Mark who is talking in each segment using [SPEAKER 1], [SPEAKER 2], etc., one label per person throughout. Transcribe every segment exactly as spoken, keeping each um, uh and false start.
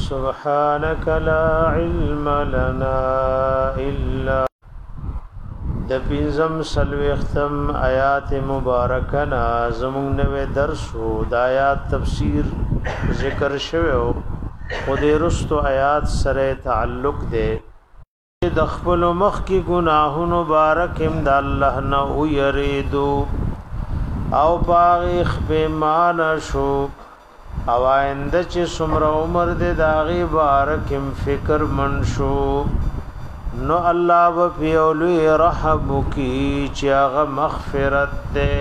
[SPEAKER 1] سبحانك لا علم لنا إلا د پنځم سلوختم آیات مبارکه زمون نوې درس او د آیات تفسیر ذکر شوو او د رستو آیات سره تعلق ده د خپل مخ کی گناهونو مبارک هم د الله نه ويریدو او باغ خپمان شو او آینده چې څومره عمر دې داغي بارک هم فکر من شو نو الله و پیولوی رحم کی چې هغه مغفرت ده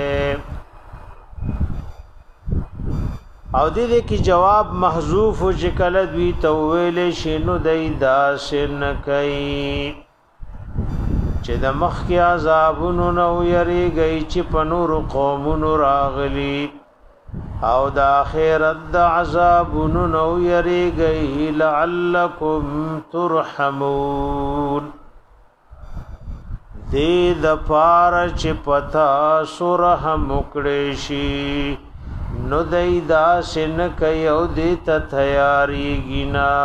[SPEAKER 1] او دې دې کی جواب محذوف او چې کله دوی تویل شنو دای داسن کوي چې د مخ کی عذابونو نو یریږي چې پنور قومونو راغلي او د اخرت د عذابونو نو یریږي لعلکم ترحمون دې د پار چې پتا سره مکړې شي نو دای دا سن کوي او دې ته تیاری گینا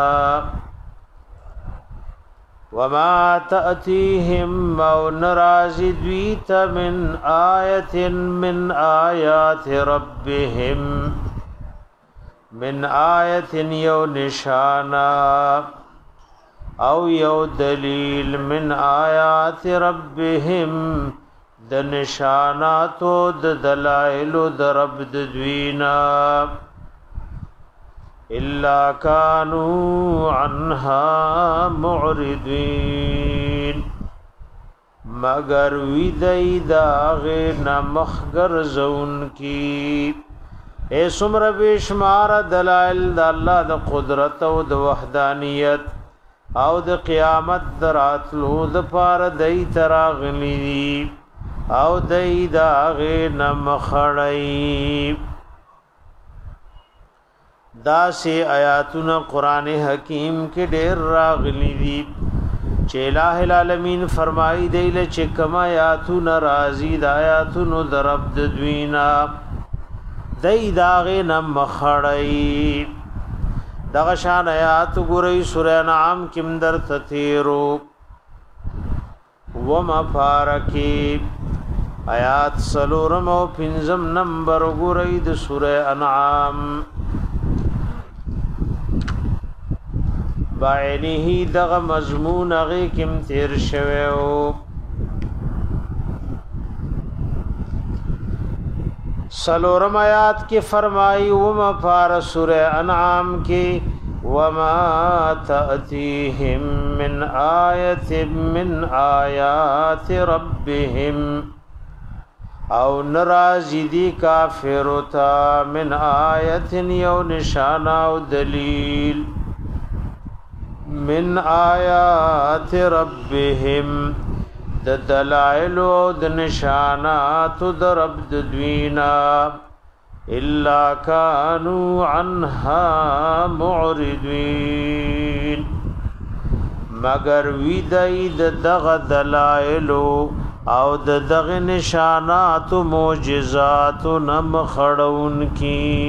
[SPEAKER 1] وما تأتيهم او نرازي دویت من آیت من آیات ربهم من آیت یو نشانا او یو دلیل من آیات ربهم د نشاناتو د دلائل د رب د دوینا الا كانوا عنها معرضين مگر وی دای داغه نمخگر زون کی اے سمر بشمار دلائل د الله د قدرت او د وحدانیت او د قیامت دراتلو د پار دای تراغلی او دای داغه نمخړی دا سی آیاتنا قرآن حکیم کے ډیر راغلی دی چې الہ العالمین فرمائی دی لچ کما آیاتنا رازی دا آیاتنا درب دوینا دی داغی نم خڑی دغشان آیات گرئی سورہ انعام کم در تتیرو وما پارکی آیات سلورم و پنزم نمبر گرئی د سورہ انعام بعینه دغه مضمون هغه کم تیر شوو سلورم آیات کې فرمایي وما فار سورہ انعام کې وما تأتيهم من آیت من آیات ربهم او نرازی دی کافر تا من آیت یو نشانه او دلیل من آیات ربهم د دلائل او د نشانات د رب د دوینا الا كانوا عنها معرضين مگر وی دای د دغه دلائل او د دغه نشانات او معجزات نم خړون کی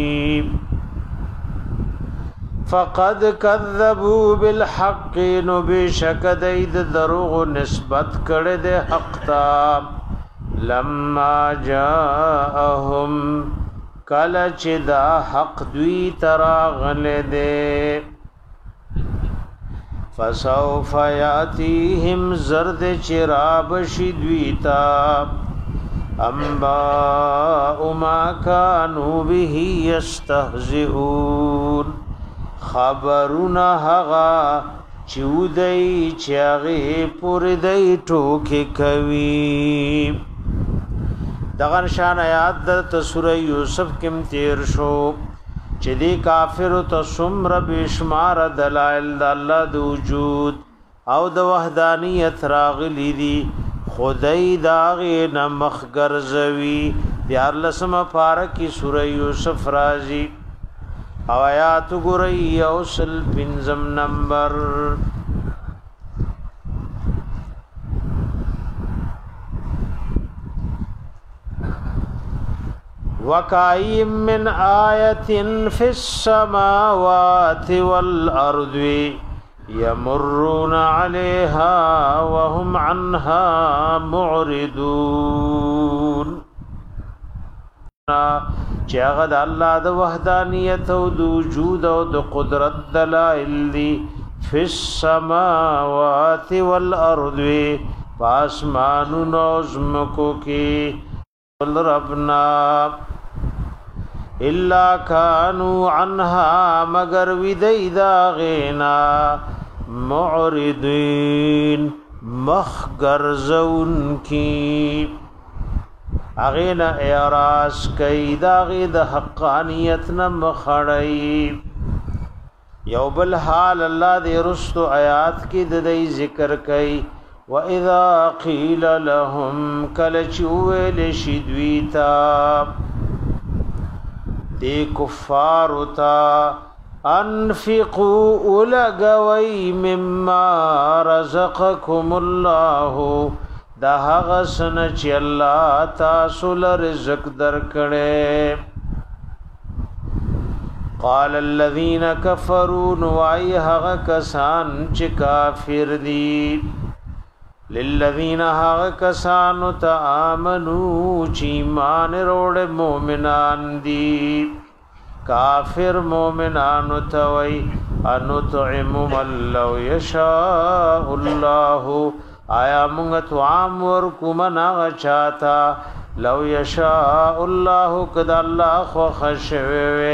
[SPEAKER 1] فقد كذبوا بالحق نبشك دید دروغ نسبت کړه د حق تا لما جاءهم کله چې دا حق دوی تراغله ده فسوف ياتيهم زرد چراب شدویتا انباء ما كانوا به يستهزئون خبرونه هغه چودای چاغه پر دای ټوکې کوي دغه نشان آیات د سوره یوسف کې تیر شو چې دی کافر ته سمر بشمار دلائل د الله د وجود او د وحدانیت راغلی دي خدای داغه نمخ ګرځوي دیار لسمه پارکی سوره یوسف راځي او آیات ګورئ اوسل پنځم نمبر وَكَأَيٍّ مِّنْ آيَةٍ فِي السَّمَاوَاتِ وَالْأَرْضِ يَمُرُّونَ عَلَيْهَا وَهُمْ عَنْهَا مُعْرِضُونَ چاغه د الله د وحدانیت او د وجود او د قدرت دلائل دي فی السماوات والارض پاسمانونو زمکو کی ربنا الا كانوا عنها مگر ودی دا غینا معرضین مخگرزون کی اغینا اعراض کئی داغی دا حقانیت نمخڑی یو بالحال اللہ دے رستو آیات کی ددی ذکر کئی وَإِذَا قِيلَ لَهُمْ کلچویل شدویتا دے کفارتا انفقوا اولگوی مما رزقکم اللہ دا هغه سن چې الله تاسو له رزق درکړي قال الذين كفروا وای هغه کسان چې کافر دي للذین هغه کسان ته امنو چې ایمان وروړي مؤمنان دي کافر مؤمنان ته وای انطعم من لو یشاء الله آیا مونږ توام ورکو منا چاہتا لو یشاء الله قد الله خو خشوي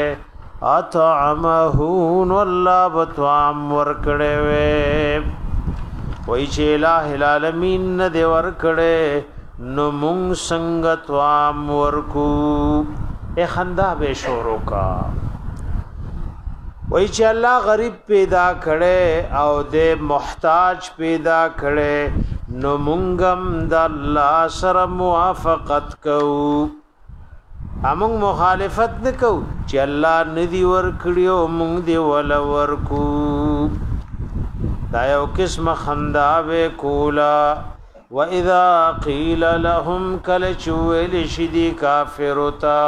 [SPEAKER 1] اطعمه والله بتوام ورکړې وي وای چې الٰه العالمین نه دی ورکړې نو مونږ څنګه توام ورکو اے خندا به شورو کا وای چې الله غریب پیدا کړي او دې محتاج پیدا کړي نو مونږم د الله سره موافقت کوو امون مخالفت نکوو چې الله ندی ور کړیو مونږ دی ول ورکو دا یو قسم خندا به کولا واذا قيل لهم کل چویل شدی کافرتا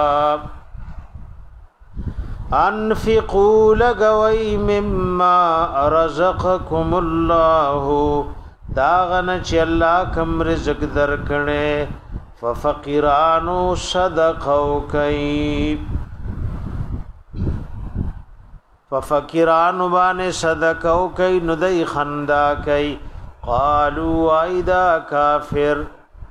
[SPEAKER 1] انفقوا لغوی مما رزقکم الله داغن چې الله کوم رزق درکړي ففقیرانو صدقو کوي ففقیرانو باندې صدقو کوي نو دای خندا کوي قالوا ایدا کافر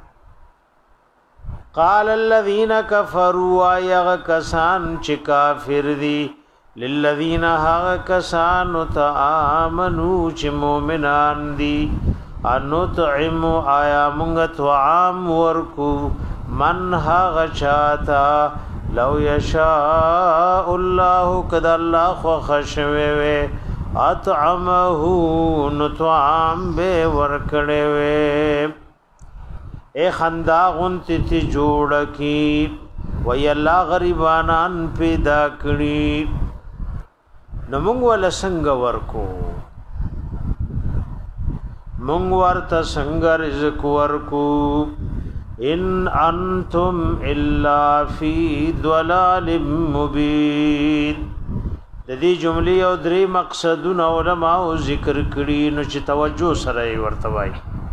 [SPEAKER 1] قال الذين كفروا يغ کسان چې کافر دي للذين ها کسان تآمنوا چې مؤمنان دي انطعم آیا مونږ طعام ورکو من ها چاته لو یشاء الله قد الله خو خشوي وي اطعمه نطعام به ورکړي وي اے خندا غنت تی جوړ کی وی الله غریبانان پیدا کړی نو موږ ول څنګه ورکو موږ ورته څنګه رزق ورکو ان انتم الا فی ضلال مبین د دې جملې او درې مقصدونه علماء ذکر کړي نو چې توجه سره ورته وایي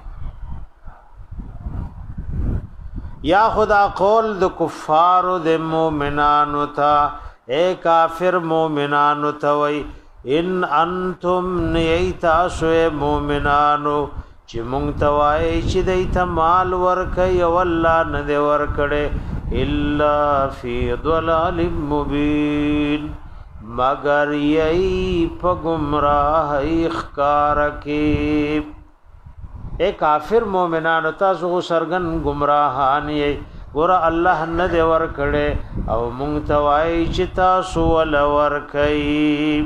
[SPEAKER 1] یا خدا قول د کفار د مومنانو تا اے کافر مومنانو تا وای ان انتم نیتا سو مومنانو چې مونږ توای چې دیت مال ورکي او الله نه دی ورکړي الا فی ضلال مبین مگر یی په گمراه اخکار کې اے کافر مومنان تاسو سرغن گمراهان یې ګور الله نه دی ور کړي او مونږ توای چې تاسو ول ور کوي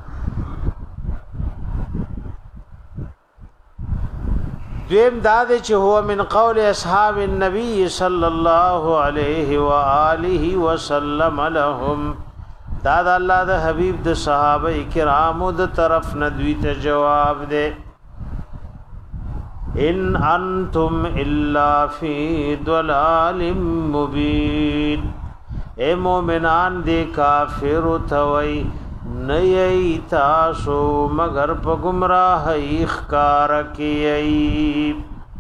[SPEAKER 1] دیم داد چې هو من قول اصحاب النبي صلی الله علیه و آله وسلم لهم دا الله د حبیب د صحابه کرامو د طرف ندوی ته جواب ده ان انتم الا فی ضلال مبین اے مومنان دی کافر توي نئی تاسو مگر په گمراهی ښکار کیئی.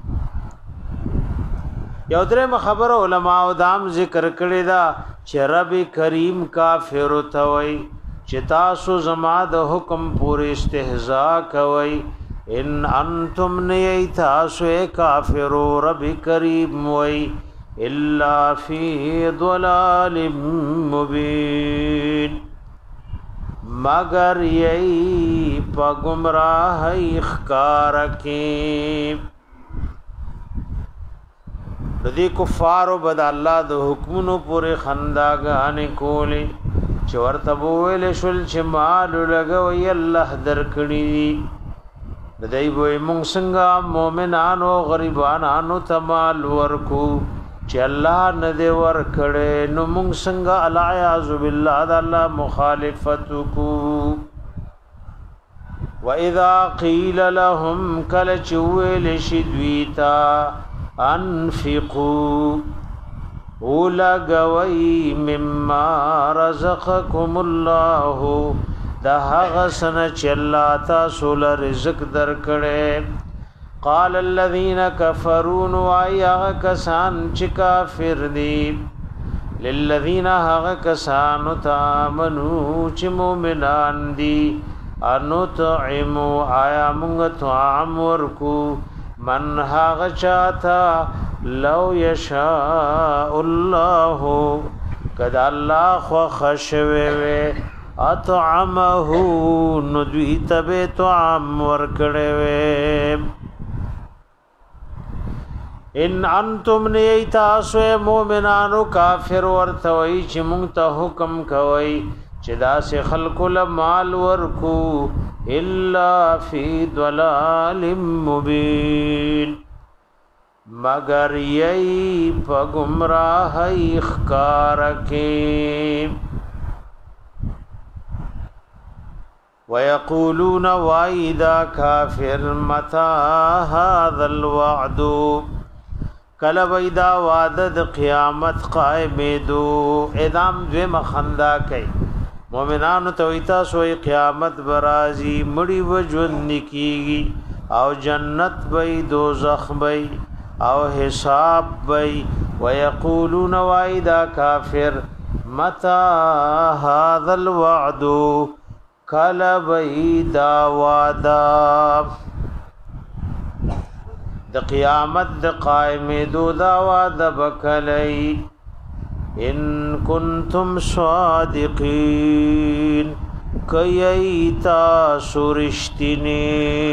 [SPEAKER 1] یو درېم خبر علماء دام ذکر کړی دا چې رب کریم کافر توي چې تاسو زما د حکم پورې استهزاء کوي. ان انتم نئی تاسو کافر رب کریم وای الا فی ضلال مبین مگر یی په گمراهی ښکار کې. د دې کفارو بد الله د حکمونو پورې خنداګانې کولې چې ورته ویل شول چې مال لګوي الله درکړي. د دې وې مونږ څنګه مؤمنانو غریبانو ته مال ورکو چې الله نه دې ورکړي نو مونږ څنګه الیاذ بالله د الله مخالفت کو. واذا قيل لهم کل چویل شدویتا انفقوا ولغوي مما رزقكم الله دا هغه سن چې الله تاسو له رزق درکړي. قال الذين كفروا ويا کسان چې کافر دي للذين هغه کسان تامنوا چې مؤمنان دي انطعموا آیا موږ طعام ورکو من هاغ چاہتا لو یشاء اللہ قد اللہ خو خشوے اطعمه ندوی تبے طعام ورکڑوے. ان انتم نیتاسو مومنانو کافر ورتوئی چی مونگتا حکم کوئی چی دا سے خلق لمال ورکو الا فی ضلال مبین مگر یی پا گمراہی اخکارکی. ویقولون وائدا کافر متا هذا الوعد کل ویدا وعدد قیامت قائم دو. ادام دوی مخندا کئی مومنانو تویتا سوئی قیامت برازی مڑی و جون کیگی او جنت بی دوزخ بی او حساب بی. ویقولون وائدا کافر متا هذا الوعد کل بی دا وعدا د قیامت د قائم دو دا وعدا بکلی. ان کنتم صادقین کیتا سرشتنی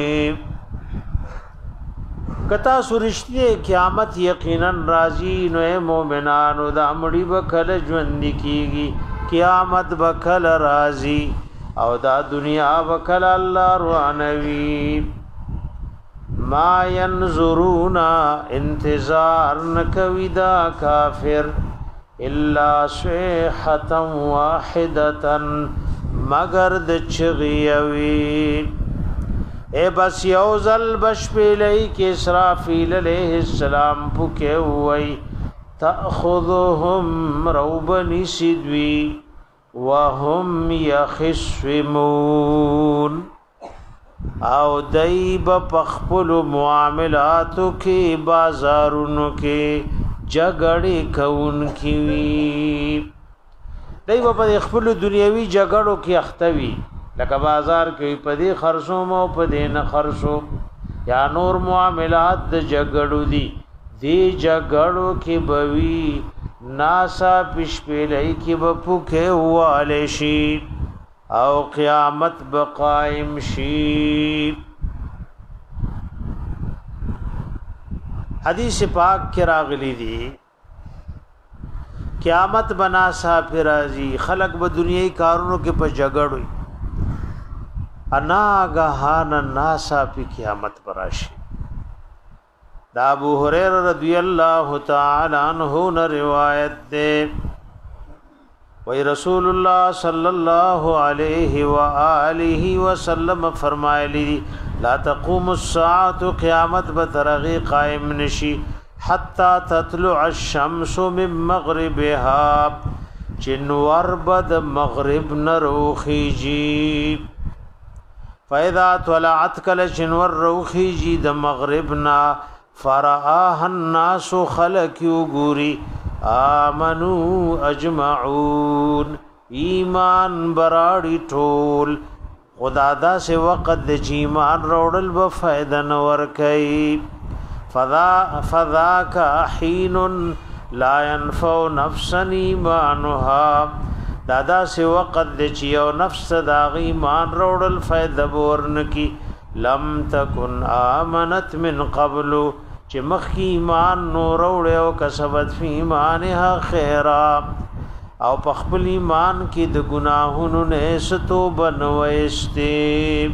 [SPEAKER 1] کتا سرشتنی قیامت یقینا راضی نو مومنانو دا مړی بکل ژوند کیږي قیامت بکل راضی او دا دنیا بکل الله روانوي. ما ينظرون انتظار نکوي دا کافر الا صيحه واحده مگر د چغيوي. اے بس یوزل بشپلی کی اسرافیل علیہ السلام پکے ہوئی تأخذهم روبنی سدوی وهم یخصمون او دیب پخپل معاملاتو کی بازارونو کی جگڑی کون کیوی. دیب پا خپل دنیاوی جگڑو کی اختوی لکه بازار کې پدې خرصو مو پدې نه خرصو یا نور معاملات د جګړو دي دی جګړو کې بوي ناسا پښپلای کې بپوکه واله شي او قیامت بقائم شي. حدیث پاک کې راغلی دي قیامت بنا سا فرازي خلق به دنیاي کارونو کې په جګړو انا گہان ناسا پی قیامت براشی. دا ابو هريره رضی اللہ تعالی عنہ نے روایت دے وی رسول اللہ صلی اللہ علیہ وآلہ وسلم فرمائے لی لا تقوم الساعت قیامت بترغی قائم نشی حتی تطلع الشمس من مغربها چنور بد مغرب نروخیجی فاذا طلعت کل چنور روخیجی د مغربنا فرآها الناس خلق یوگوری آمنو اجمعون ایمان براڑی ټول خدا دا سے وقت د ایمان روڑل بفائدہ نور کئی فذا فذاک حین لا ينفع نفسا ایمانها دادا سے وقت د چیو نفس دا ایمان روڑل فائدہ بورن کی لم تکن آمنت من قبل چې مخی ایمان نور وړ او کسبت فی ایمانها خیرا او په خپل ایمان کې د ګناهونو نه ستو بنويستي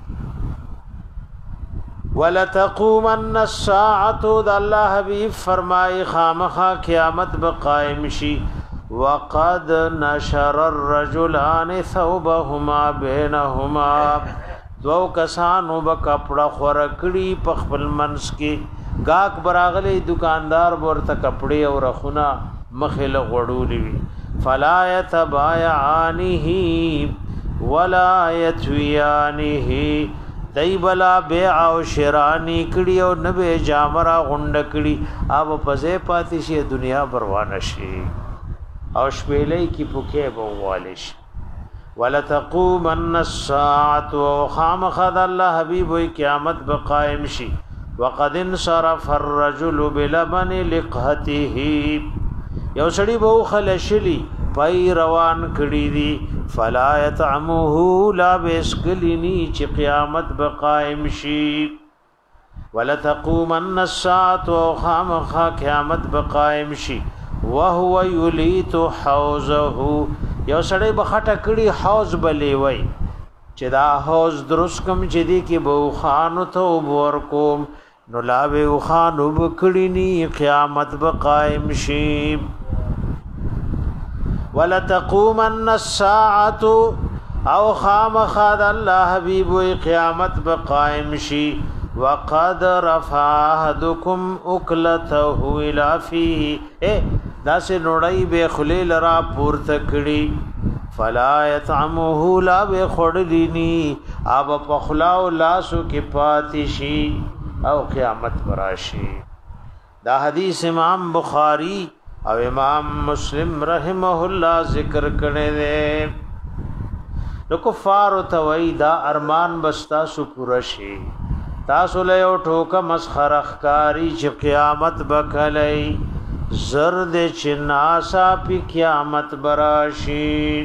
[SPEAKER 1] ولتقومن الساعه د الله حبیب فرمای خامخا قیامت به قائم شي وقد نشر الرجلان ثوبهما بينهما دو کسانو به کپڑا خورکړي په خپل منس کې گاک براغلی دکاندار ورته کپڑے او رخونه مخل غړولې فلا يتبايعانه ولا يتويانه دایبلا بیع او شرانی کړي او نبه جامرا غونډ کړي او پځه پاتې شي دنیا بروانه شي او شپېلې کی پوکې بووالش ولتقومن الساعه خامخذ الله حبيب قیامت بقائم شي وقد انصرف الرجل بلبن لقحته یو سړی بو خلشلی پای روان کړي دي فلا يطعمه لا بسکلنی چې قیامت بقائم شي ولتقومن الساعه خامخ قیامت بقائم شي وهو يليت حوزه یو سړی بخټه کړي حوز بلې وای چې دا حوز درس کم چې دی کې بو خان ته ور کوم نو لاوی خان وبکړینی قیامت بقائم شي ولتقومن الساعه او خامخذ الله حبیب قیامت بقائم شي وقد رفع احدكم اكلته الى فيه اے داسه نوړی به خلیل را پورته کړي فلا يطعمه لا بخړلینی اب پخلاو لاسو کې پاتشي او قیامت براشی دا حدیث امام بخاری او امام مسلم رحمه الله ذکر کړي دي نو کفار توي دا ارمان بستا سو پرشي تاسو له یو ټوکه مسخره ښکاری چې قیامت بکلای زرد چې ناسا پی قیامت براشی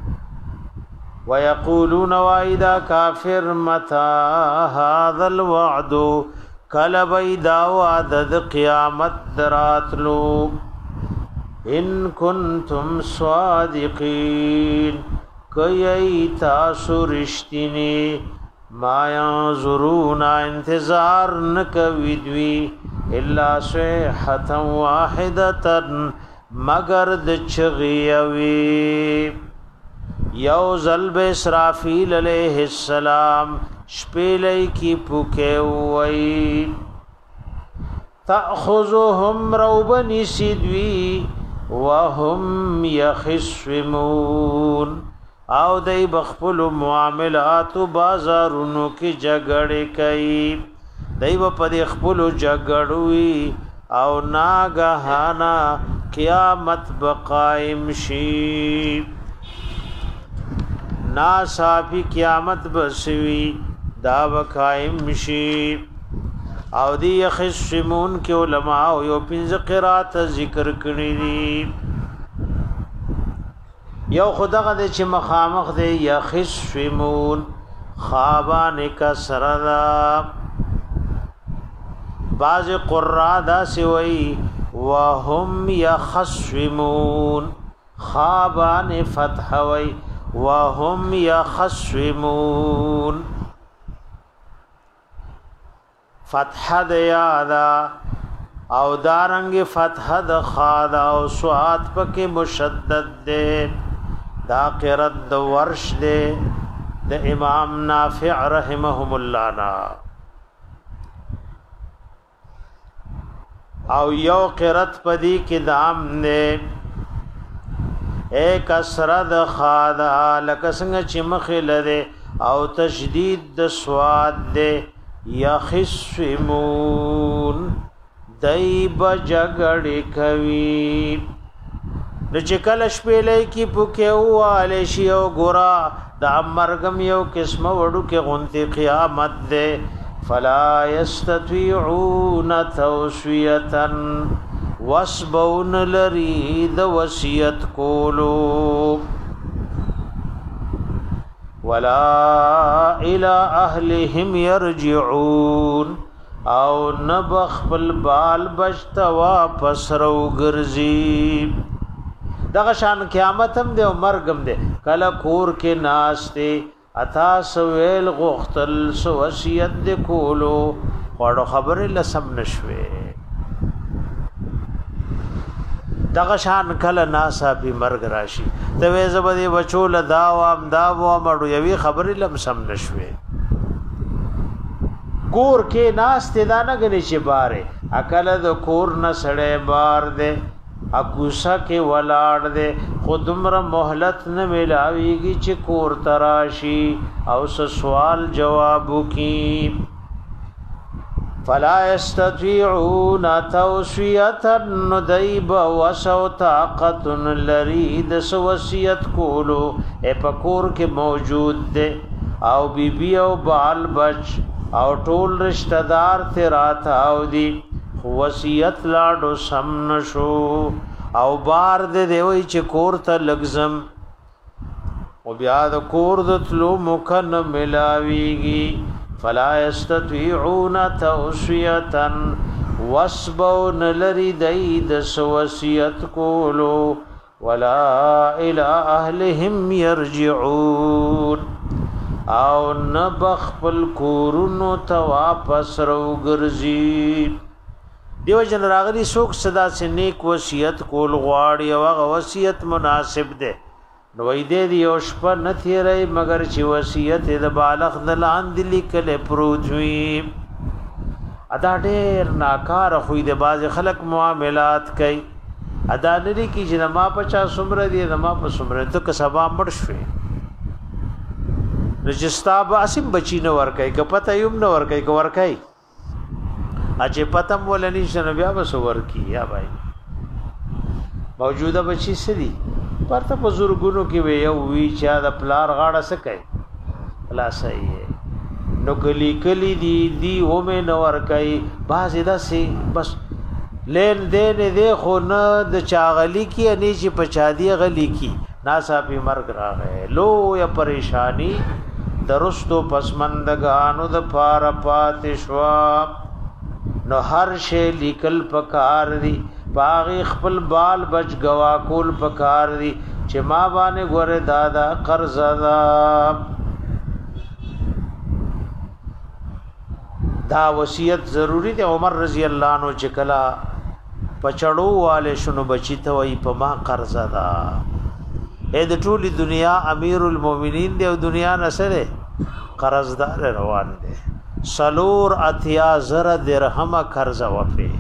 [SPEAKER 1] ويقولون واذا كافر متى هذا الوعد کل بیدا وعد قیامت دراتلو ان کنتم صادقین کئی تاسو رشتینی ما ينظرون انتظار نکوی دوی الا صیحتا واحدتا مگر د چغیوی یو ظلب اسرافیل علیہ السلام شپیلی کی پوکے وئی تأخذهم روبنی سیدوی وهم یخصمون او دی بخپل معاملات بازارونو کی جګړې کوي دی په دې خپل جګړوي او ناګهانا قیامت بقائم شي ناصافی قیامت بسوی دا بقائم شي او دی یخصمون کې علماء یو پنځه قرات ذکر کړی دي یو خدغه د چې مخامخ دی یخصمون خابان کسردا باز قرا دا سوی وهم یخصمون خابان فتح وی وهم یخصمون فتح د یادا او دارنګ فتح د خاد او سوات پکې مشدد ده دا قرات د ورش ده د امام نافع رحمهم الله نا او یو قرات پدی کې دام نه اے کسر د خادا لکه څنګه چې مخې لره او تشدید د سواد ده یخصمون دایب جګړې کوي د چکل شپېلې کی پوکه واله شی او ګورا د مرګم یو قسمه وړو کې غونتی قیامت ده فلا یستطيعون توسیه واسبون لرید وصیت کولو ولا الى اهلهم يرجعون او نبخ بالبال بچت واپس رو ګرځي دغه شان قیامت هم دی او مرګ هم دی کله کور کې ناشته اتا سویل غختل سو وصیت د کولو وړو خبره لسم نشوي دغه شان کله ناسا به مرګ راشي ته وې زبدي بچو ل داوام داو مړو یوي خبرې لم سم نشوي کور کې ناس ته دانه غني چې باره عقل د کور نه سړې بار دے اکوسا کې ولاړ دے خودمره مهلت نه ملاويږي چې کور تراشي او سوال جواب کی فلا يستطيعون توصيه نديب وسو طاقت لريد وصیت کولو اے پکور کې موجود دے او بی بی او بال بچ او ټول رشتہ دار تیرات او دی وصیت لاړو سم نشو او بار دے دی وای چې کور ته لګزم او بیا د کور د تلو مخن ملاویږي فلا يستطيعون توصيه واسبون لريد وصیت کولو ولا الى اهلهم يرجعون او نبخ پل کورونو تا واپس رو ګرځي دیو جن راغلی سوک صدا سے نیک وصیت کول غواړي او هغه وصیت مناسب ده نو وې دې دی او شپه نه تیرې مگر چې وصیت د بالغ دلان دلی کله پروت وي ادا ډېر ناکار خو دې باز خلق معاملات کوي ادا لري کی چې ما پچا سمره دي ما په سمره ته کسبا مړ شوي رجستا باسم بچی نه ور کوي که پته یم نه ور کوي که ور کوي اچې پتم ولني شنو بیا وسو ور کی یا بھائی موجوده بچی سړي پرته بزرګونو کې وی یو وی چا د پلار غاړه سکه خلاصي نو کلی کلی دی دی و مې نو ور کوي باز داسي بس لین دین دې خو نه د چاغلی کی اني چې پچادي غلی کی ناسا په مرګ راغې لو یا پریشانی درستو پسمندگانو د پار پاتشوا نو هر شی لیکل پکار دی باغی خپل بال بچ گوا کول پکار دی چې ما باندې ګوره دادا قرض دا دا وصیت ضروری دی عمر رضی الله عنه چې کلا پچړو والے شنو بچی ته وای په ما قرض دا اې د ټولي دنیا امیر المؤمنین دی او دنیا نسره قرضدار روان دي سلور اتیا زر درهم قرض وفي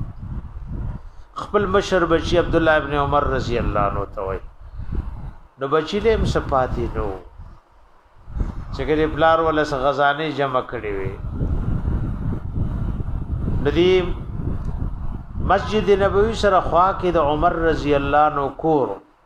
[SPEAKER 1] خپل مشر بچی عبد الله ابن عمر رضی الله عنه توي نو بچی له مصفاتی نو چې ګری پلار ولا غزانه جمع کړي وي ندی مسجد نبوي سره خوا کې د عمر رضی الله عنه کور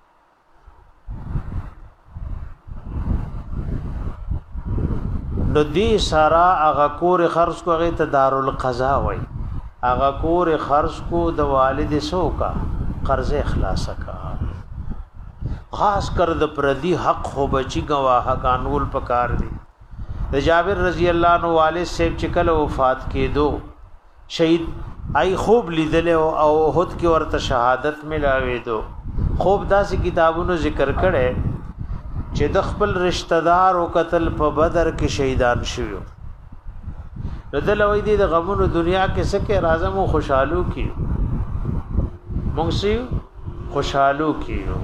[SPEAKER 1] نو دی سارا اغا کور خرج کو غی ته دارالقضا وای اغا کور خرج کو د والد سو کا قرض اخلاص کا خاص کر د پردی حق خو بچی گواه قانون پکار دی د جابر رضی الله عنه والد سیب چکل وفات کې دو شهید ای خوب لیدل او احد کې ورته شهادت ملاوي دو خوب داسې کتابونو ذکر کړي چې د خپل رشتہ دار او قتل په بدر کې شهیدان شوی نو د لوی دی د غمونو دنیا کې سکه راځم او خوشحالو کی مونږ سي خوشحالو کیو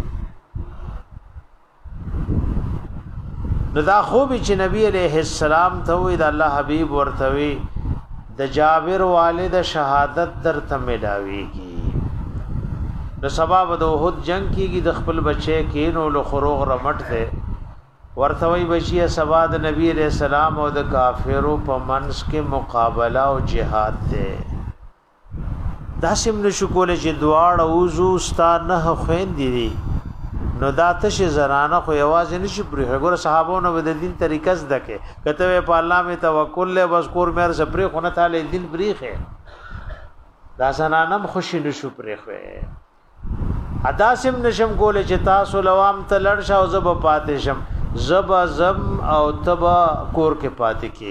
[SPEAKER 1] نو دا خوب چې نبی عليه السلام ته وی د الله حبيب ورته وی د جابر والد شهادت در ته ملاويږي نو سبب د احد جنگ کیږي د خپل بچي کینو له خروغ رمټ ته ورته وی بچي سبا د نبی عليه السلام او د کافرو په منس کې مقابله او جهاد ده داسم نشو کولای چې دواړه وضو ستار نه خويندې دي نو دا تش زنانه خو یوازې نشي پرې ګور صحابونو به د دین طریقه زده کې کته په الله می توکل له مذکور مېر سپری خو نه تعالی دین بریخه دا زنانم خوشی نشو پرې خو اداسم نشم کولای چې تاسو لوام ته لړ شاو زب پاتې شم زب زم او تبا کور کې پاتې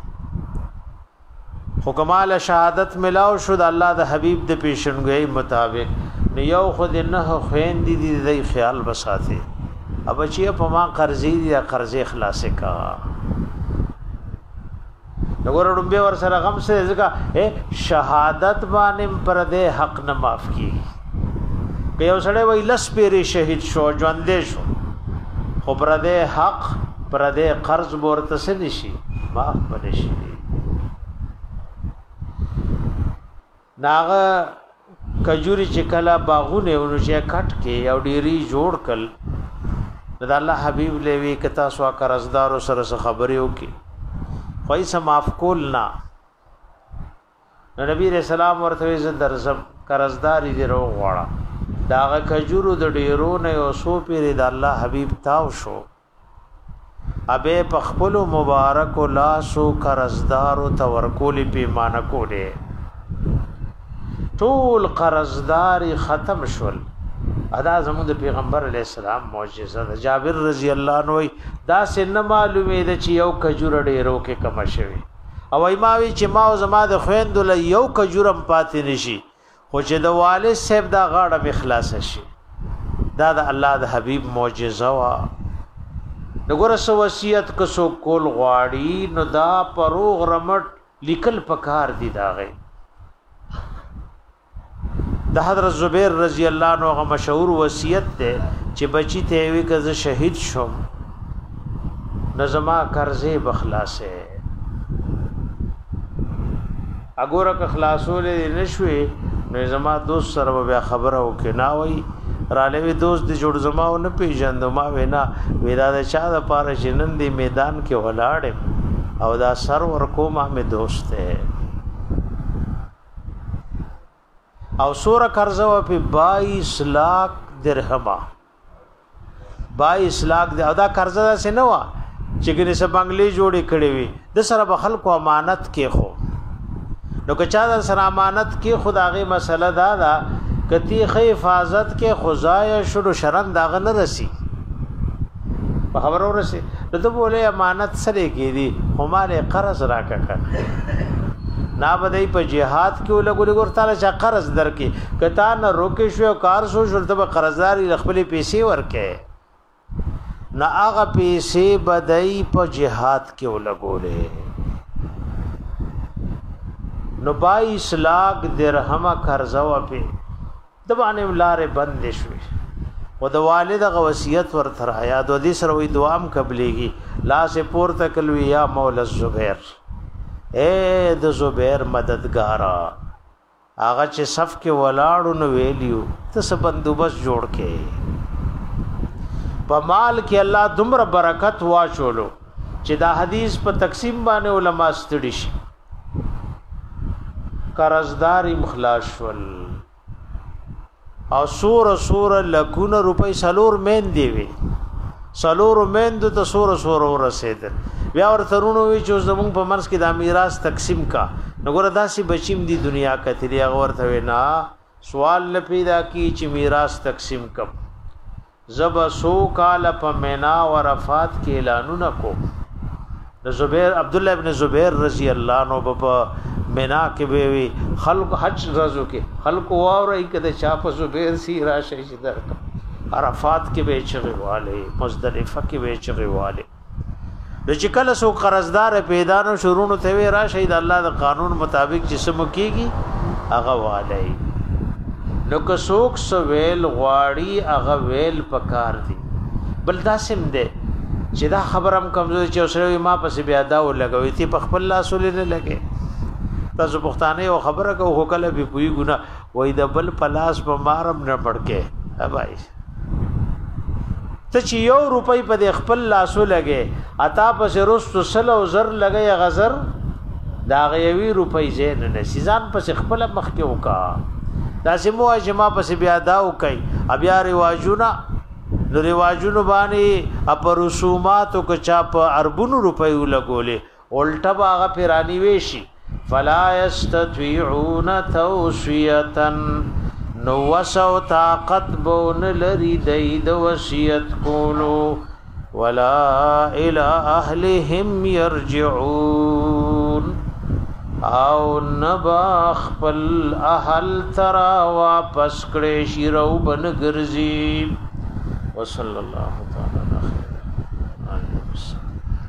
[SPEAKER 1] کیږي خو کمال شهادت ملاو شو د الله د حبیب د پیشنګوئی مطابق یو خود نه خويندې دي د خیال بساته اب چې په ما قرضې دي قرضې خلاصې کا وګوره ډومبه ور سره غم سره ځکه شهادت باندې پر دې حق نه معاف کی که یو سړی وای لس پیری شهید شو ژوندې شو خو پر دې حق پر دې قرض ورته څه نشي معاف پدې شي ناغه کجوري چې کلا باغونه ونو چې کټ کې او ډيري جوړ کل د الله حبيب لوي کتا سوا قرضدار سره خبرې وکي خو یې سماف کول نه نبی رسول الله ورته ز درزم قرضداري دی رو غواړه داغه کجورو د ډیرو نه او سو پیر د الله حبيب تاو شو ابه پخپل مبارک لا سو قرضدار تورکول پیمانه کوله ټول قرضداري ختم شول ادا زموږ د پیغمبر علی السلام معجزه ده جابر رضی الله عنه دا سن معلومه ده چې یو کجور ډیرو کې کم شوی او ایماوی چې ما او زما د خويند له یو کجورم پاتې نشي خو چې د والد صاحب دا غاړه مخلاص شي دا د الله د حبیب معجزه وا دغه سو وصیت کو سو کول غواړي نو دا پروغ رمټ لیکل پکار دي داغه د حضرت زبیر رضی الله عنه مشهور وصیت ده چې بچی ته وی کز شهید شوم نظما قرضې بخلاصه اګوره ک خلاصول نشوي نو زما دوست سره بیا خبره وکي نا وای را لوي دوست د جوړ زما نه پیژند ما وینا ودا د چا د پاره جنن دی میدان کې ولاړ او دا سر ور کومه می دوست ده او سوره قرضه په بائیس لاکھ درهمه بائیس لاکھ دا, دا قرضه څه نه وا چې ګنې سه بنگلې جوړې کړې وي د سره به خلکو امانت کې خو نو که چا د سره امانت کې خدایي مسله دا دا کتی خې حفاظت کې خدای شروع شرم داغه نه رسی په خبرو رسی نو ته بوله امانت سره کې دي هماره قرض راکا کړ نا بدای په جهاد کې ولګول ګور تعالی چې قرض درکې کتا نه روکې شو کار شو شرط به قرضداري خپل پیسې ورکې نه هغه پیسې بدای په جهاد کې ولګولې نو بائیس لاکھ درهم قرض و په د باندې لارې بند شوې او د والد غ وصیت ورته رایا د دې سره وې دعام قبليږي لا سه پورته کلوي یا مولا زبیر اے د زبیر مددگارا هغه چې صف کې ولاړو نو ویلیو ته سب بندوبست جوړ کې په مال کې الله دومره برکت واچولو چې دا حدیث په تقسیم باندې علما ستړي شي قرضدار مخلاص ول او سور سور لکونه روپۍ سلور مین دی وی سلور مین د سور سور ورسېدل بیا ورترونو وی چې زمونږ په منځ کې د میراث تقسیم کا نګور داسي بچیم دی دنیا کتلی ورته وینا سوال لپیدا کی چې میراث تقسیم کم زب سو کال په مینا ورفات کې اعلانونه کو د زبیر عبد الله ابن زبیر رضی الله عنه په مینا کې وی خلق حج رازو کې خلق واوري کده چا په زبیر سی راشه چې درک عرفات کې به چغواله مزدلفه کې به چغواله د چې کله سو قرضدار پیدا نو شروع ته وی را شهید الله د قانون مطابق جسم کیږي هغه والي نو که څوک سو ویل غواړي هغه ویل پکار دي بل داسم ده چې دا خبرم کمزوري چې اوسره ما پس بیا دا ولګوي تی په خپل لاس ولې نه لګي تاسو پښتانه او خبره کو هو کله به پوي ګنا وای د بل پلاس په مارم نه پړکه ابای ته چې یو روپۍ په خپل لاسو لګي اتا په رستو سل او زر لګي غزر دا غوي روپۍ زین نه سيزان په خپل مخ کې وکا دا سمو اجما په بیا دا وکي بیا رواجونه نو رواجونو باندې اپ رسومات او کچا په اربونو روپۍ لګولې الټا باغه پیرانی ویشي فلا یستطيعون توصیه نو وسو طاقت بون لري دید وصیت کولو ولا الى اهلهم يرجعون او نبا خپل اهل ترا واپس کړي شیرو بن ګرځي وصلی الله تعالی علیه وسلم.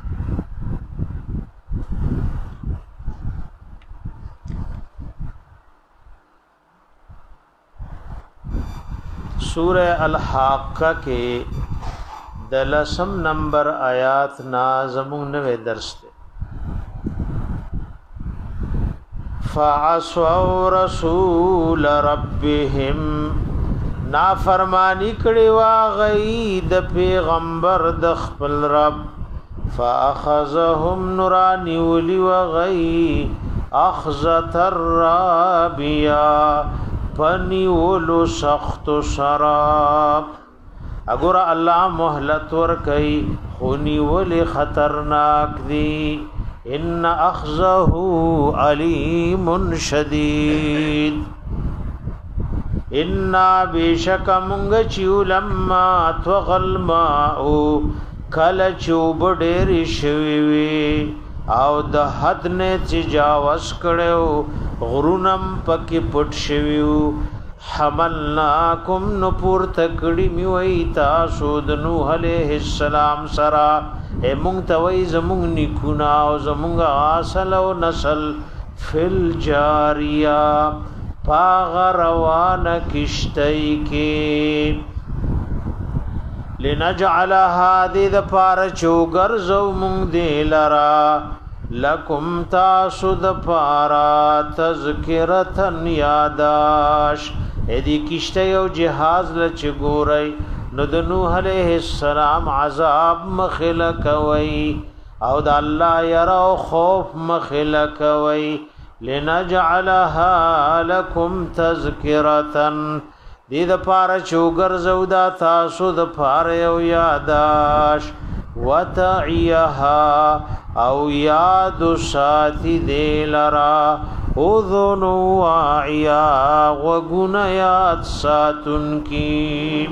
[SPEAKER 1] سورہ الحاقہ کے دلسم نمبر آیات نازمون نوے درس دے فعصوا رسول ربهم نافرمانی کړي واغی د پیغمبر د خپل رب فاخذهم نورانی ولي وغی اخذت الرابیا پنی ولو سخت شراب اگر الله مهلت ور کوي خونی ول خطرناک دی ان اخذه علیم شدید ان بشک منگ چیو لما توغل ماء کل چوب ډیر شوی وی او د حد نه تجاوز کړو غرونم پکې پټ شویو حملناکم نپور تکړی می وای تاسو د نوح علیہ السلام سرا اے مونږ ته وای زمونږ نیکونا او زمونږ اصل او نسل فل جاریه پاغ روان کشتای کې لنجعلها دې د پار چوغر زو مونږ دې لرا لکم تاسو د پارا تذکرتن یاداش ادي کشته یو جهاز لچ ګورای نو د نوح علیہ السلام عذاب مخلق وی او د الله یرا خوف مخلق وی لنجعلها لکم تذکرتن دې د پارا چوغر زودا تاسو د پار یو یاداش وتعيها او یاد ساتي دلرا اذن واعیا وغن یاد ساتن کی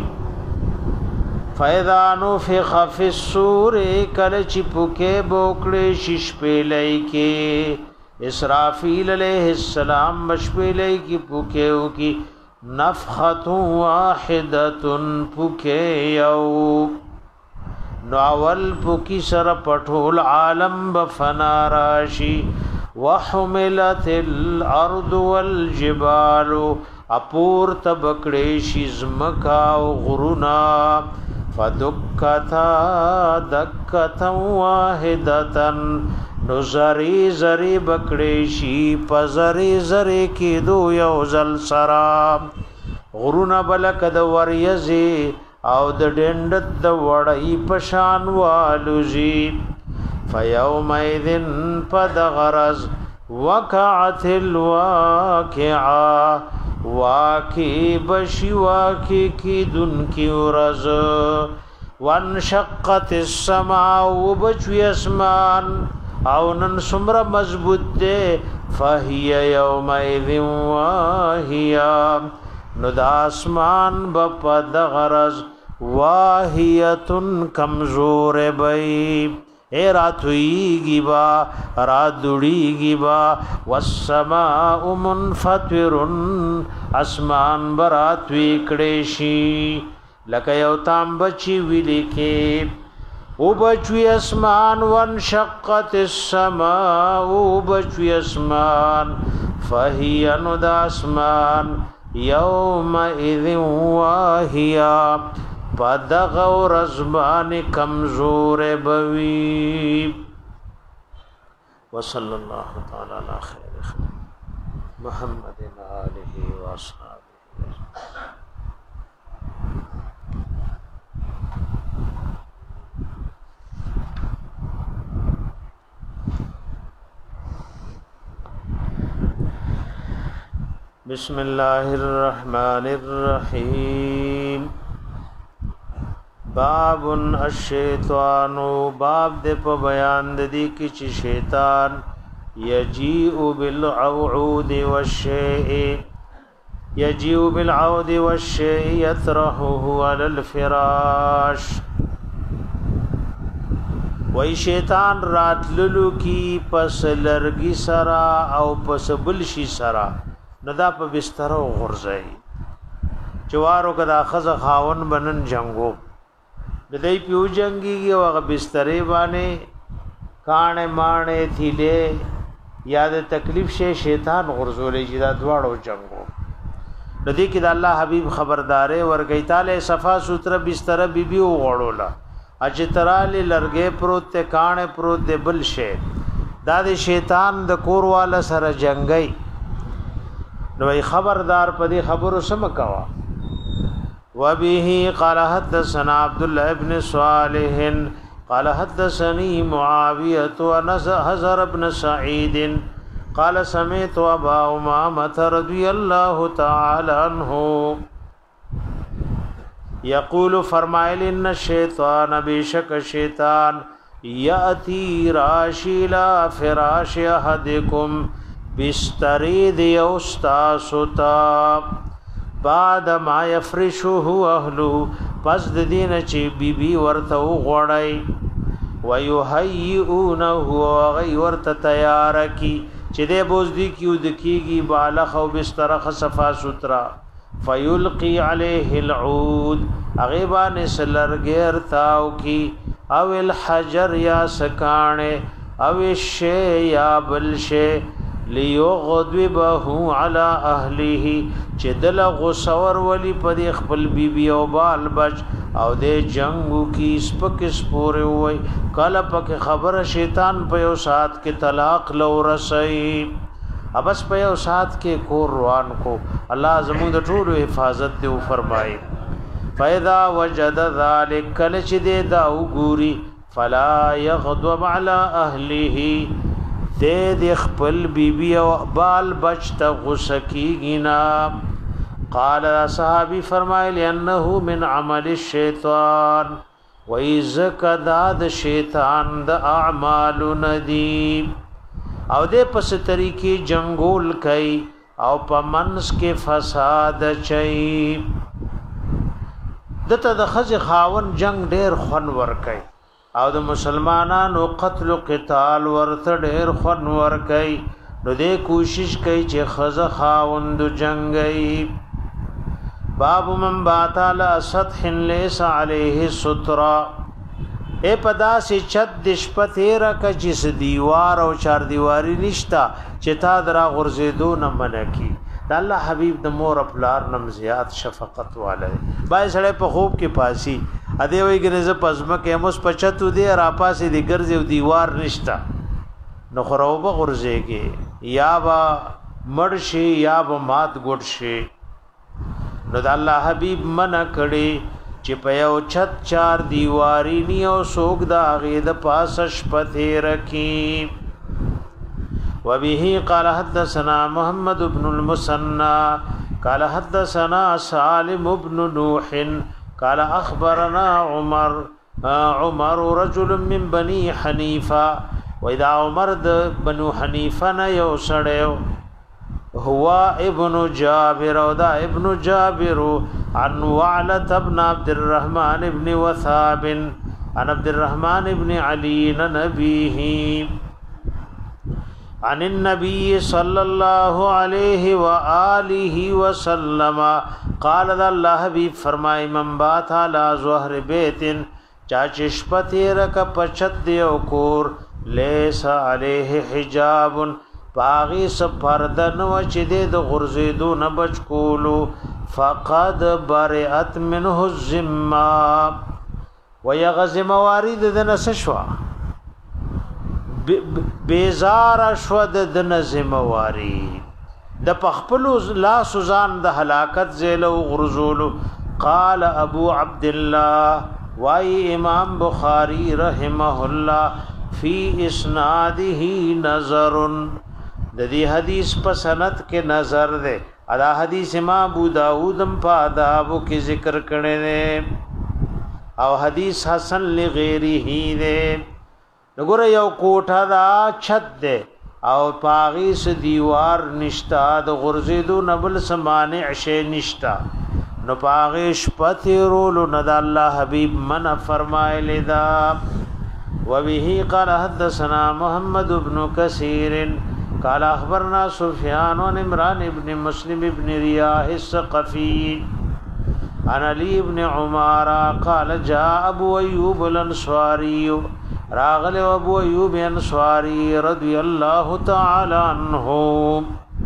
[SPEAKER 1] فاذا نفخ في الصور کل چپکه بوکړې شش پېلای کې اسرافیل علیہ السلام مشپېلای کې پوکېو کې نفخه واحده پوکې یو نو اول پوکی سر پټول عالم بفنا راشی وحملت الارض والجبال اپور تبکڑی شزمکا وغرنا فدکتا دکتا واحدتا نو زری زری بکڑی شی پزری زری کی دو یوزل سرام غرنا بلک دوریزی او د ډندت د وړی پشان والوزی فیومئذن پدغرز وقعت الواقعه واقع بشی واقع کی دن کی ورز وانشقت السماء وبچوی اسمان او نن سمر مضبوط دے فهی یومئذن واهیا نو دا اسمان بپد غرز واهیتن کمزور بئی اے راتویگی با رادوڑیگی با والسماء منفطرن اسمان براتوی کڑیشی لکه یو تام بچی ویلی کے او بچوی اسمان وانشقت السماء او بچوی اسمان فہی انو دا اسمان یومئذ واہیا پدغ و رزبان کمزور بوی وصلی اللہ تعالی علی خیر خیر محمد آله واصحابه. بسم الله الرحمن الرحيم. باب الشیطان، باب د په بیان د دې کې چې شیطان یجیء بالعود والشیء یجیء بالعود والشیء یطرحه على الفراش. وای شیطان راتللو کی پس لرګي سرا او پس بلشي سرا ندا په بستر او غرزي چوارو کدا خز خاون بنن جنگو د دې پیو جنگي او غ بسترې باندې کانه مانه تھیله یاد تکلیف شي شیطان غرزولې چې دا دواړو جنگو د دې کې د الله حبيب خبردارې ورګی تعالی صفا سوتره بستر بیبي او غړولا اجترال لرګې پروت ته کانه پروت د بل شي دا د شیطان د کور والا سره جنگي نو خبردار پدی خبرو سم کوا. وبه قال حدثنا عبد الله ابن صالح قال حدثني معاويه عن حزر بن سعيد قال سمعت ابا امامه رضي الله تعالى عنه يقول فرمائل ان الشيطان بشك شيطان ياتي راشلا فراش احدكم بستری دی اوستاسوتا بعد ما یفرشه اهلو پس د دین چې بیبي ورته وغړای ويهيئونه غي ورته تیار کی چې د بوزدي کیو د کیږي بالغ او بستر خصفا سوترا فيلقي عليه العود غيبان سلرګر تاو کی او الحجر یا سکانه او الشی یا بلشه ليغضبه على اهله چې دل غسور ولی په خپل بیبي او بال بچ او د جنگو کی سپک سپور وای کله پک خبر شیطان په یو سات کې طلاق لو رسي ابس په یو سات کې کور روان کو الله زموږ د ټولو حفاظت دی فرمای. فاذا وجد ذلك کله چې د دا وګوري فلا يغضب على اهله دے دے خپل بیبی او بال بچتا غسکیگینا. قال صحابی فرمائے انه من عمل الشیطان ویزک داد شیطان دا اعمال ندیم او دے پس طریقی جنگول کئی او پمنس کے فساد چئی دتا د خز خاون جنگ ډیر خون ور کئی او د مسلمانانو قتل و قتال ورته ډېر خون ور کوي نو دې کوشش کوي چې خزه خاوند جنگي. باب من بات على سطح ليس عليه سترا اے پدا سے چت دشپته را ک جس دیوار او چار دیواری نشتا چې تا درا غرزیدو نه منکی. د الله حبیب د مور خپلار نم زیات شفقت والے بای سړی په خوب کې پاسی ادی وی ګرزه پزما کې موس پچتو دی را پاسې دی ګرځي دیوار نشتا نو خروبه غرزيږي یا با مرشي یا با مات ګډ شي. نو د الله حبيب منع کړي چې په یو چت چار دیواری نیو سوګ دا غید پاسش پته رکی. وبه قال حدثنا محمد بن المثنى قال حدثنا سالم بن نوح قال اخبرنا عمر عمر رجل من بني حنيفه واذا عمر د بنو حنيفه نه یو سړیو هو ابن جابر او دا ابن جابر عن وعلة ابن عبد الرحمن ابن وثاب عن عبد الرحمن ابن علي نبيه عن النبي صلى الله عليه وآله وسلم قال الله حبيب فرمای من بات على ظهر بيت چاچش پتیر کا پچت دیو کور لیس علیه حجاب باغی سپردن وچ دې د غرزیدو نه بچ کولو فقد برئت منه الذمه ويغزم وارد دنه سشوا بیزار شو د نظم واری د پخپل لا سوزان د هلاکت زیلو غرزولو. قال ابو عبد الله واي امام بخاري رحمه الله في اسناده نظر د دې حدیث په سند کې نظر ده. ادا حدیث ما ابو داود په آدابو کې ذکر کړي نه او حدیث حسن لغیره ده. وګوره یو کوټه دا چھت ده او پاغیس دیوار نشتا د غرزیدو نبل سمانع شی نشتا نو پاغیش پتی رولو ند الله حبیب من فرمایلی دا. وبه قال حدثنا محمد بن كثير قال اخبرنا سفيان عن عمران بن مسلم بن رياح الثقفي عن علي بن عمر قال جاء ابو ايوب الانصاري راغل ابو ايوب الانصاري رضي الله تعالى عنه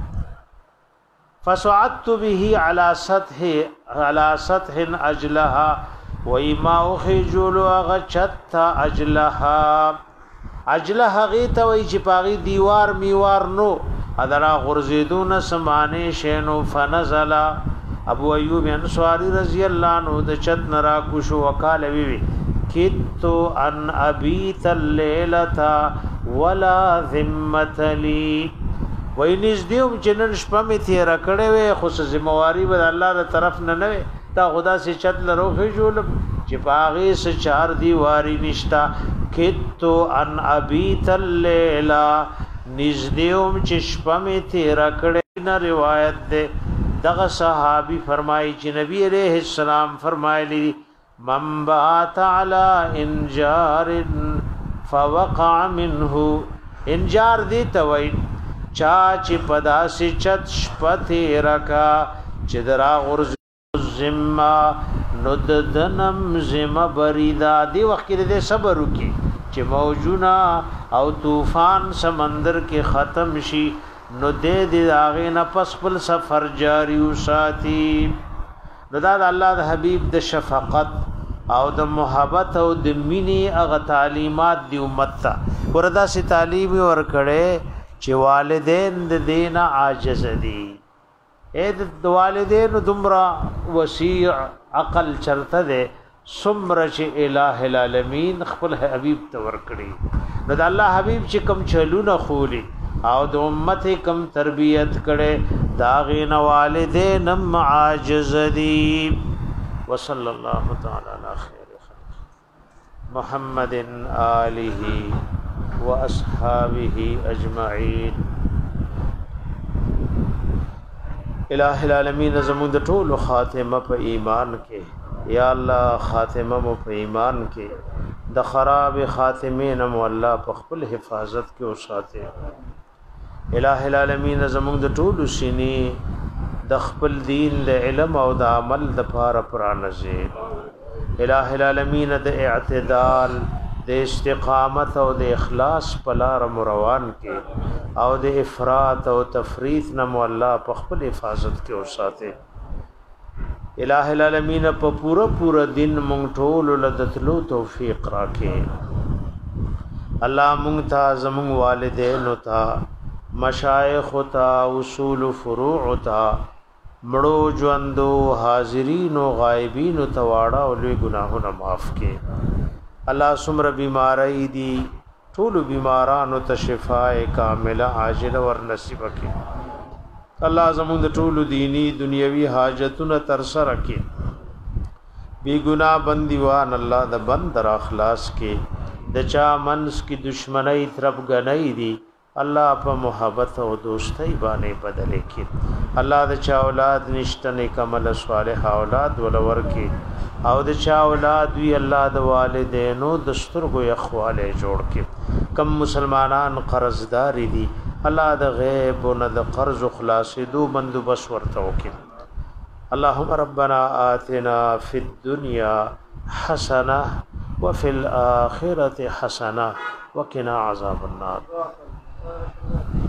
[SPEAKER 1] فصعدت به على سطح على سطح اجلها وما خجل غچت اجلها. اجلها غیت وی چې پاغي دیوار میوار نو ادرا غرزیدون سمانه شینو. فنزل ابو ایوب انصاری رضی الله عنه د چت نرا کوشو وقال وی کتو ان ابیت الليله ولا ذمت لي. وای نږدېوم چې نن شپه مې تیره کړې وې خو ذمہواری به الله تر طرف نه نه تا خدا سے چت لروخه جوړ چې پاغي سے چار دیواری نشتا. کتو ان ابیت اللیلا نږدېوم چې شپه مې تیره کړې. نه روایت ده دغه صحابي فرمایي چې نبی عليه السلام فرمایلی من بات علی انجار فوقع منه. انجار دی توي چا چې پداسي چت شپته رکا چې درا غرز ذمہ نددنم ذمہ بریدا. دی وخت کې دې صبر وکي چې موجونا او طوفان سمندر کې ختم شي نو دې دې هغه نه پس خپل سفر جاری وساتي. نو دا د الله د حبيب د شفقت او د محبت او د مینې هغه تعلیمات دی امت ته وردا سي تعلیم ور کړي چې والدین د دین عاجز دي. اې د والدین دمرا وسیع عقل چرته ده سمر چې الٰه العالمین خپل حبیب ته ور کړی. نو د الله حبیب چې کم چلونه خولي او د امت کم تربیت کړي دا غین والدین عاجز دي. وصلی الله تعالی علی خیر خلق محمد آله واصحابه اجمعین. الٰه العالمین زمون د ټولو خاتمه په ایمان کې یا الله خاتمه مو په ایمان کې د خراب خاتمین مو الله په خپل حفاظت کې اوساته. الٰه العالمین زمون د ټولو سینې د خپل دین د علم او د عمل د پاره پرانځي. الٰه العالمین د اعتدال د استقامت او د اخلاص په لار روان کې او د افراط او تفریط نه مو الله په خپل حفاظت کې اوساته. الٰه العالمین په پورا پورا دین مونږ ټول لدتلو توفیق راکې. الله مونږ ته زمونږ والدین او ته مشایخ او ته اصول فروع ته مړو ژوندو حاضرین او غایبین او تواړه او لوی ګناهونه معاف کړي. الله سمر بیماری دی ټول بیمارانو ته شفاء کامله عاجله ور نصیب کړي. الله زموږ د ټول دینی دنیوي حاجتونه تر سره کړي. بی گناہ بندیوان الله د بند را اخلاص کې د چا منس کی دشمنی طرف غنۍ دی الله په محبت او دوستۍ باندې بدل کړي. الله د چا اولاد نشته نیک عمل صالح اولاد ولور کې او د چا اولاد وی الله د والدینو د سترګو اخواله جوړ کې. کم مسلمانان قرضدار دي الله د غیب او د قرض خلاصې دو بندوبس ورته وکړي. اللهم ربنا آتنا فی الدنيا حسنه وفي الاخره حسنه وقنا عذاب النار.